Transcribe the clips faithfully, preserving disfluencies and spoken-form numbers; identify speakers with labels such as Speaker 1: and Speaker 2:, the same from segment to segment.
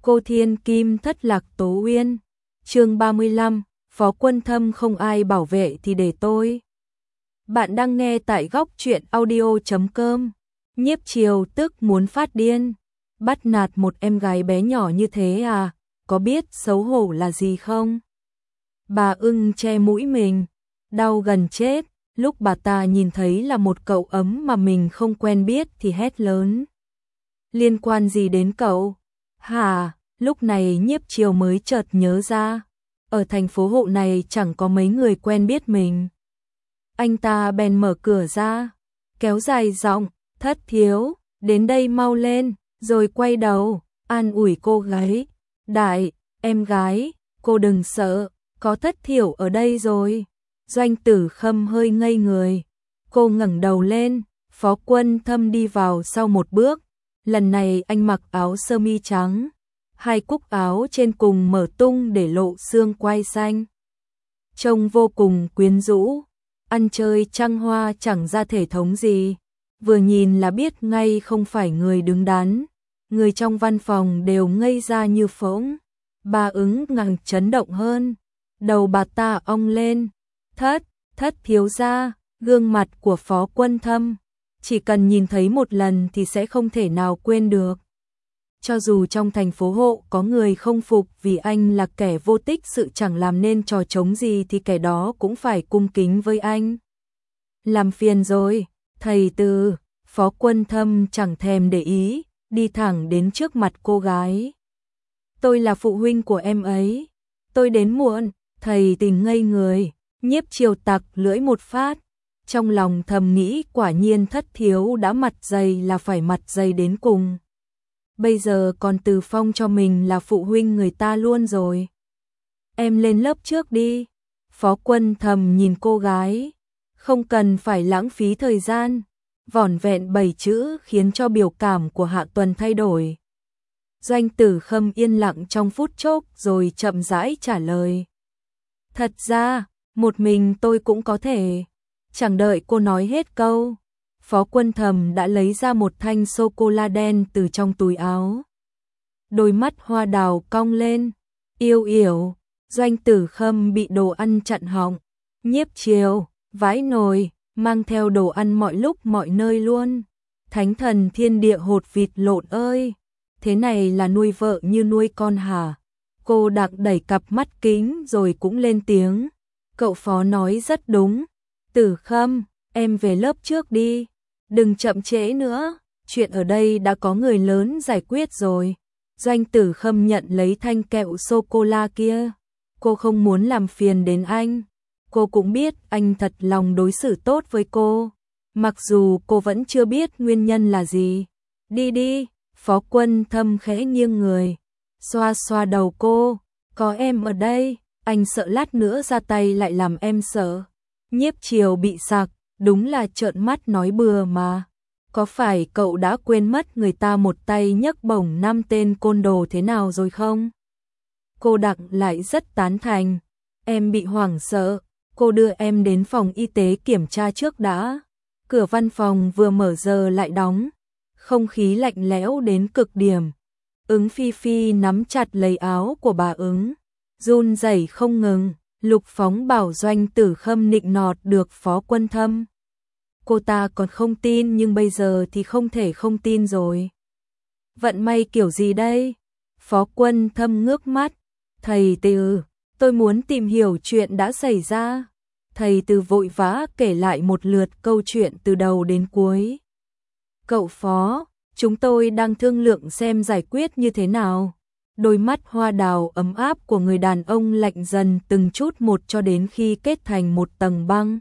Speaker 1: Cô Thiên Kim thất lạc Tố Uyên. Chương ba mươi lăm, Phó Quân Thâm không ai bảo vệ thì để tôi. Bạn đang nghe tại góc truyện audio chấm com. Nhiếp Triều tức muốn phát điên. Bắt nạt một em gái bé nhỏ như thế à, có biết xấu hổ là gì không? Bà ưng che mũi mình, đau gần chết. Lúc bà ta nhìn thấy là một cậu ấm mà mình không quen biết thì hét lớn. Liên quan gì đến cậu? Hả? Lúc này Nhiếp Triều mới chợt nhớ ra. Ở thành phố hộ này chẳng có mấy người quen biết mình. Anh ta bèn mở cửa ra, kéo dài giọng, Thất thiếu, đến đây mau lên, rồi quay đầu, an ủi cô gái. Đại, em gái, cô đừng sợ, có Thất thiểu ở đây rồi. Doanh Tử Khâm hơi ngây người. Cô ngẩng đầu lên, Phó Quân Thâm đi vào sau một bước. Lần này anh mặc áo sơ mi trắng, hai cúc áo trên cùng mở tung để lộ xương quai xanh. Trông vô cùng quyến rũ, ăn chơi trăng hoa chẳng ra thể thống gì. Vừa nhìn là biết ngay không phải người đứng đắn. Người trong văn phòng đều ngây ra như phỗng. Bà ứng ngằng chấn động hơn. Đầu bà ta ong lên. Thất, thất thiếu gia, gương mặt của Phó Quân Thâm. Chỉ cần nhìn thấy một lần thì sẽ không thể nào quên được. Cho dù trong thành phố hộ có người không phục vì anh là kẻ vô tích sự chẳng làm nên trò trống gì thì kẻ đó cũng phải cung kính với anh. Làm phiền rồi, thầy Từ. Phó Quân Thâm chẳng thèm để ý, đi thẳng đến trước mặt cô gái. Tôi là phụ huynh của em ấy. Tôi đến muộn. Thầy Tình ngây người, Nhiếp Triều tặc lưỡi một phát. Trong lòng thầm nghĩ quả nhiên Thất thiếu đã mặt dày là phải mặt dày đến cùng. Bây giờ còn từ phong cho mình là phụ huynh người ta luôn rồi. Em lên lớp trước đi. Phó Quân Thâm nhìn cô gái. Không cần phải lãng phí thời gian. Vỏn vẹn bảy chữ khiến cho biểu cảm của Hạ Tuần thay đổi. Doanh Tử Khâm yên lặng trong phút chốc rồi chậm rãi trả lời. Thật ra, một mình tôi cũng có thể. Chẳng đợi cô nói hết câu, Phó Quân Thâm đã lấy ra một thanh sô-cô-la đen từ trong túi áo. Đôi mắt hoa đào cong lên, yêu yểu. Doanh Tử Khâm bị đồ ăn chặn họng. Nhiếp Triều, vãi nồi, mang theo đồ ăn mọi lúc mọi nơi luôn. Thánh thần thiên địa hột vịt lộn ơi, thế này là nuôi vợ như nuôi con hả? Cô Đặng đẩy cặp mắt kính rồi cũng lên tiếng. Cậu Phó nói rất đúng. Tử Khâm, em về lớp trước đi. Đừng chậm trễ nữa. Chuyện ở đây đã có người lớn giải quyết rồi. Doanh Tử Khâm nhận lấy thanh kẹo sô-cô-la kia. Cô không muốn làm phiền đến anh. Cô cũng biết anh thật lòng đối xử tốt với cô. Mặc dù cô vẫn chưa biết nguyên nhân là gì. Đi đi. Phó Quân Thâm khẽ nghiêng người. Xoa xoa đầu cô. Có em ở đây. Anh sợ lát nữa ra tay lại làm em sợ. Nhiếp Triều bị sặc, đúng là trợn mắt nói bừa mà. Có phải cậu đã quên mất người ta một tay nhấc bổng năm tên côn đồ thế nào rồi không? Cô Đặng lại rất tán thành. Em bị hoảng sợ, cô đưa em đến phòng y tế kiểm tra trước đã. Cửa văn phòng vừa mở giờ lại đóng. Không khí lạnh lẽo đến cực điểm. Ứng Phi Phi nắm chặt lấy áo của bà Ứng. Run rẩy không ngừng. Lục Phóng bảo Doanh Tử Khâm nịnh nọt được Phó Quân Thâm. Cô ta còn không tin nhưng bây giờ thì không thể không tin rồi. Vận may kiểu gì đây? Phó Quân Thâm ngước mắt. Thầy Từ, tôi muốn tìm hiểu chuyện đã xảy ra. Thầy Từ vội vã kể lại một lượt câu chuyện từ đầu đến cuối. Cậu Phó, chúng tôi đang thương lượng xem giải quyết như thế nào. Đôi mắt hoa đào ấm áp của người đàn ông lạnh dần từng chút một cho đến khi kết thành một tầng băng.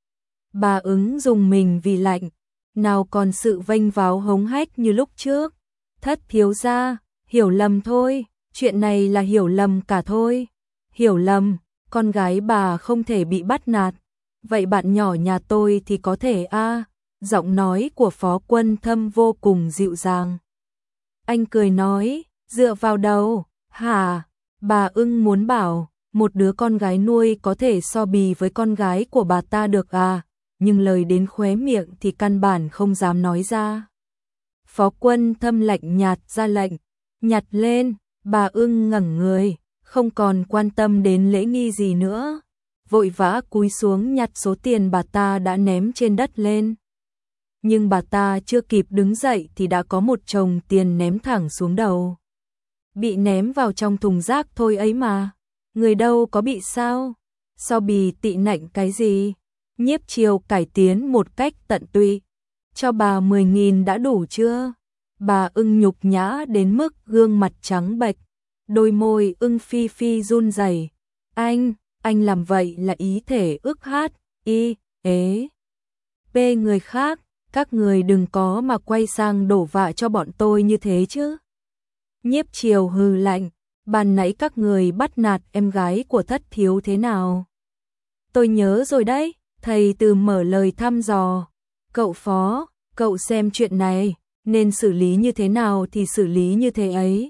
Speaker 1: Bà Ứng dùng mình vì lạnh, nào còn sự vênh váo hống hách như lúc trước. Thất thiếu gia, hiểu lầm thôi, chuyện này là hiểu lầm cả thôi. Hiểu lầm, con gái bà không thể bị bắt nạt. Vậy bạn nhỏ nhà tôi thì có thể a à? Giọng nói của Phó Quân Thâm vô cùng dịu dàng. Anh cười nói. Dựa vào đâu? Hả? Bà Ưng muốn bảo, một đứa con gái nuôi có thể so bì với con gái của bà ta được à? Nhưng lời đến khóe miệng thì căn bản không dám nói ra. Phó Quân Thâm lạnh nhạt ra lệnh, nhặt lên, Bà ưng ngẩng người, không còn quan tâm đến lễ nghi gì nữa, vội vã cúi xuống nhặt số tiền bà ta đã ném trên đất lên. Nhưng bà ta chưa kịp đứng dậy thì đã có một chồng tiền ném thẳng xuống đầu. Bị ném vào trong thùng rác thôi ấy mà, người đâu có bị sao, sao bì tị nạnh cái gì. Nhiếp Chiều cải tiến một cách tận tụy, cho bà mười nghìn đã đủ chưa? Bà ưng nhục nhã đến mức gương mặt trắng bệch, đôi môi ưng phi phi run rẩy. Anh, anh làm vậy là ý thể ức hát, y, ế, bê người khác, các người đừng có mà quay sang đổ vạ cho bọn tôi như thế chứ. Nhiếp Chiều hừ lạnh, ban nãy các người bắt nạt em gái của Thất thiếu thế nào? Tôi nhớ rồi đấy, thầy Từ mở lời thăm dò. Cậu Phó, cậu xem chuyện này, nên xử lý như thế nào thì xử lý như thế ấy.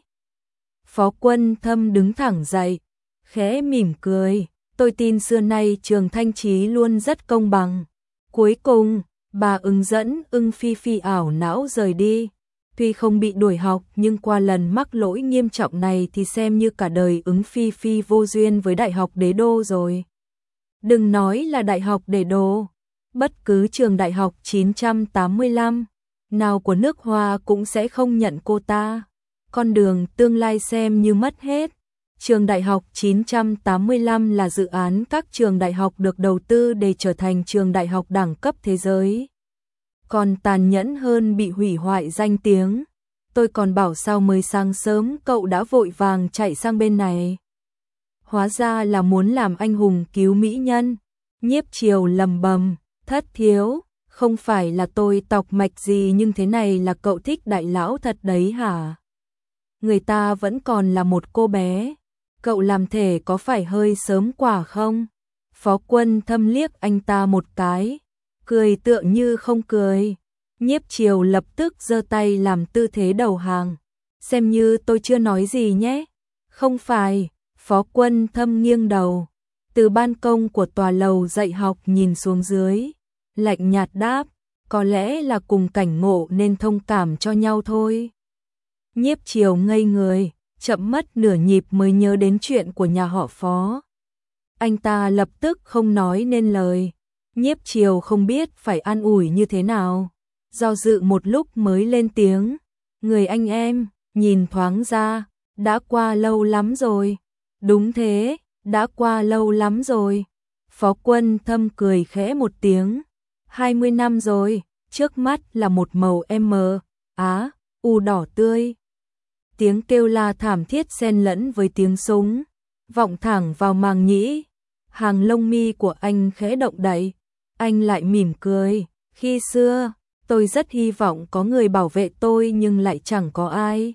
Speaker 1: Phó Quân Thâm đứng thẳng dậy, khẽ mỉm cười, tôi tin xưa nay trường Thanh Chí luôn rất công bằng. Cuối cùng, bà ưng dẫn ưng phi phi ảo não rời đi. Tuy không bị đuổi học nhưng qua lần mắc lỗi nghiêm trọng này thì xem như cả đời ứng phi phi vô duyên với Đại học Đế Đô rồi. Đừng nói là Đại học Đế Đô, bất cứ trường đại học chín trăm tám mươi lăm nào của nước Hoa cũng sẽ không nhận cô ta. Con đường tương lai xem như mất hết. Trường đại học chín trăm tám mươi lăm là dự án các trường đại học được đầu tư để trở thành trường đại học đẳng cấp thế giới. Còn tàn nhẫn hơn bị hủy hoại danh tiếng. Tôi còn bảo sao mới sáng sớm cậu đã vội vàng chạy sang bên này. Hóa ra là muốn làm anh hùng cứu mỹ nhân. Nhiếp Chiều lầm bầm, Thất thiếu, không phải là tôi tọc mạch gì nhưng thế này là cậu thích đại lão thật đấy hả? Người ta vẫn còn là một cô bé, cậu làm thể có phải hơi sớm quả không? Phó Quân Thâm liếc anh ta một cái, cười tựa như không cười. Nhiếp Chiều lập tức giơ tay làm tư thế đầu hàng, xem như tôi chưa nói gì nhé. Không phải, Phó Quân Thâm nghiêng đầu, từ ban công của tòa lầu dạy học nhìn xuống dưới, lạnh nhạt đáp, có lẽ là cùng cảnh ngộ nên thông cảm cho nhau thôi. Nhiếp Chiều ngây người, chậm mất nửa nhịp mới nhớ đến chuyện của nhà họ Phó. Anh ta lập tức không nói nên lời. Nhiếp Chiều không biết phải an ủi như thế nào, do dự một lúc mới lên tiếng, người anh em, nhìn thoáng ra, đã qua lâu lắm rồi. Đúng thế, đã qua lâu lắm rồi. Phó Quân Thâm cười khẽ một tiếng, hai mươi năm rồi, trước mắt là một màu M, Á, U đỏ tươi. Tiếng kêu la thảm thiết xen lẫn với tiếng súng, vọng thẳng vào màng nhĩ. Hàng lông mi của anh khẽ động đậy, anh lại mỉm cười, khi xưa, tôi rất hy vọng có người bảo vệ tôi nhưng lại chẳng có ai.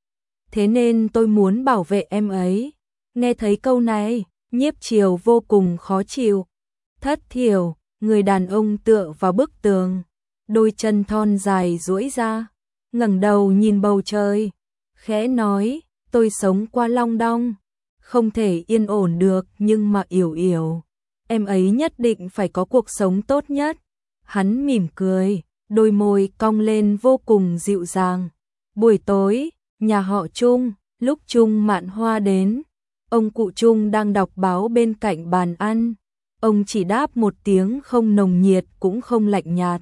Speaker 1: Thế nên tôi muốn bảo vệ em ấy. Nghe thấy câu này, Nhiếp Chiều vô cùng khó chịu. Thất thiểu, người đàn ông tựa vào bức tường, đôi chân thon dài duỗi ra, ngẩng đầu nhìn bầu trời, khẽ nói, tôi sống qua Long Đong, không thể yên ổn được nhưng mà Yểu Yểu, em ấy nhất định phải có cuộc sống tốt nhất. Hắn mỉm cười, đôi môi cong lên vô cùng dịu dàng. Buổi tối, nhà họ Trung, lúc Trung Mạn Hoa đến, ông cụ Trung đang đọc báo bên cạnh bàn ăn. Ông chỉ đáp một tiếng không nồng nhiệt cũng không lạnh nhạt.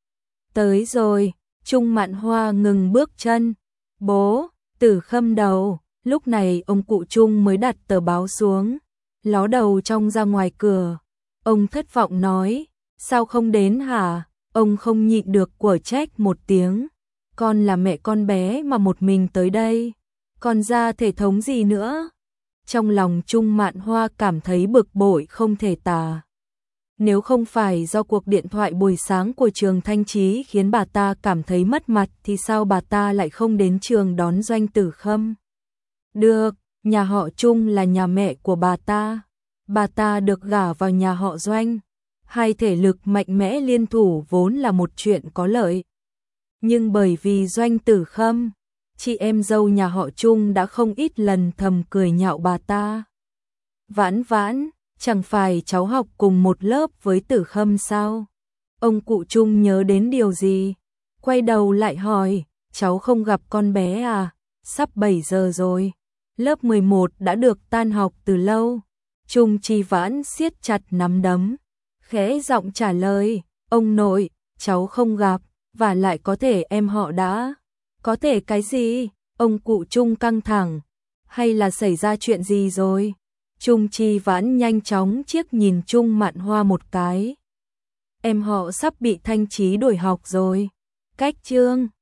Speaker 1: Tới rồi, Trung Mạn Hoa ngừng bước chân. Bố, Tử Khâm đầu. Lúc này ông cụ Trung mới đặt tờ báo xuống, ló đầu trông ra ngoài cửa. Ông thất vọng nói, sao không đến hả? Ông không nhịn được quở trách một tiếng. Con là mẹ con bé mà một mình tới đây, còn ra thể thống gì nữa? Trong lòng Trung Mạn Hoa cảm thấy bực bội không thể tả. Nếu không phải do cuộc điện thoại buổi sáng của trường Thanh Chí khiến bà ta cảm thấy mất mặt thì sao bà ta lại không đến trường đón Doanh Tử Khâm? Được, nhà họ Trung là nhà mẹ của bà ta. Bà ta được gả vào nhà họ Doanh. Hai thể lực mạnh mẽ liên thủ vốn là một chuyện có lợi. Nhưng bởi vì Doanh Tử Khâm, chị em dâu nhà họ Trung đã không ít lần thầm cười nhạo bà ta. Vãn vãn, chẳng phải cháu học cùng một lớp với Tử Khâm sao? Ông cụ Trung nhớ đến điều gì? Quay đầu lại hỏi, cháu không gặp con bé à? Sắp bảy giờ rồi. Lớp mười một đã được tan học từ lâu. Trung Chi Vãn siết chặt nắm đấm, khẽ giọng trả lời, ông nội, cháu không gặp, và lại có thể em họ đã. Có thể cái gì? Ông cụ Trung căng thẳng. Hay là xảy ra chuyện gì rồi? Trung Chi Vãn nhanh chóng chiếc nhìn Trung Mạn Hoa một cái. Em họ sắp bị Thanh Chí đuổi học rồi. Cách chương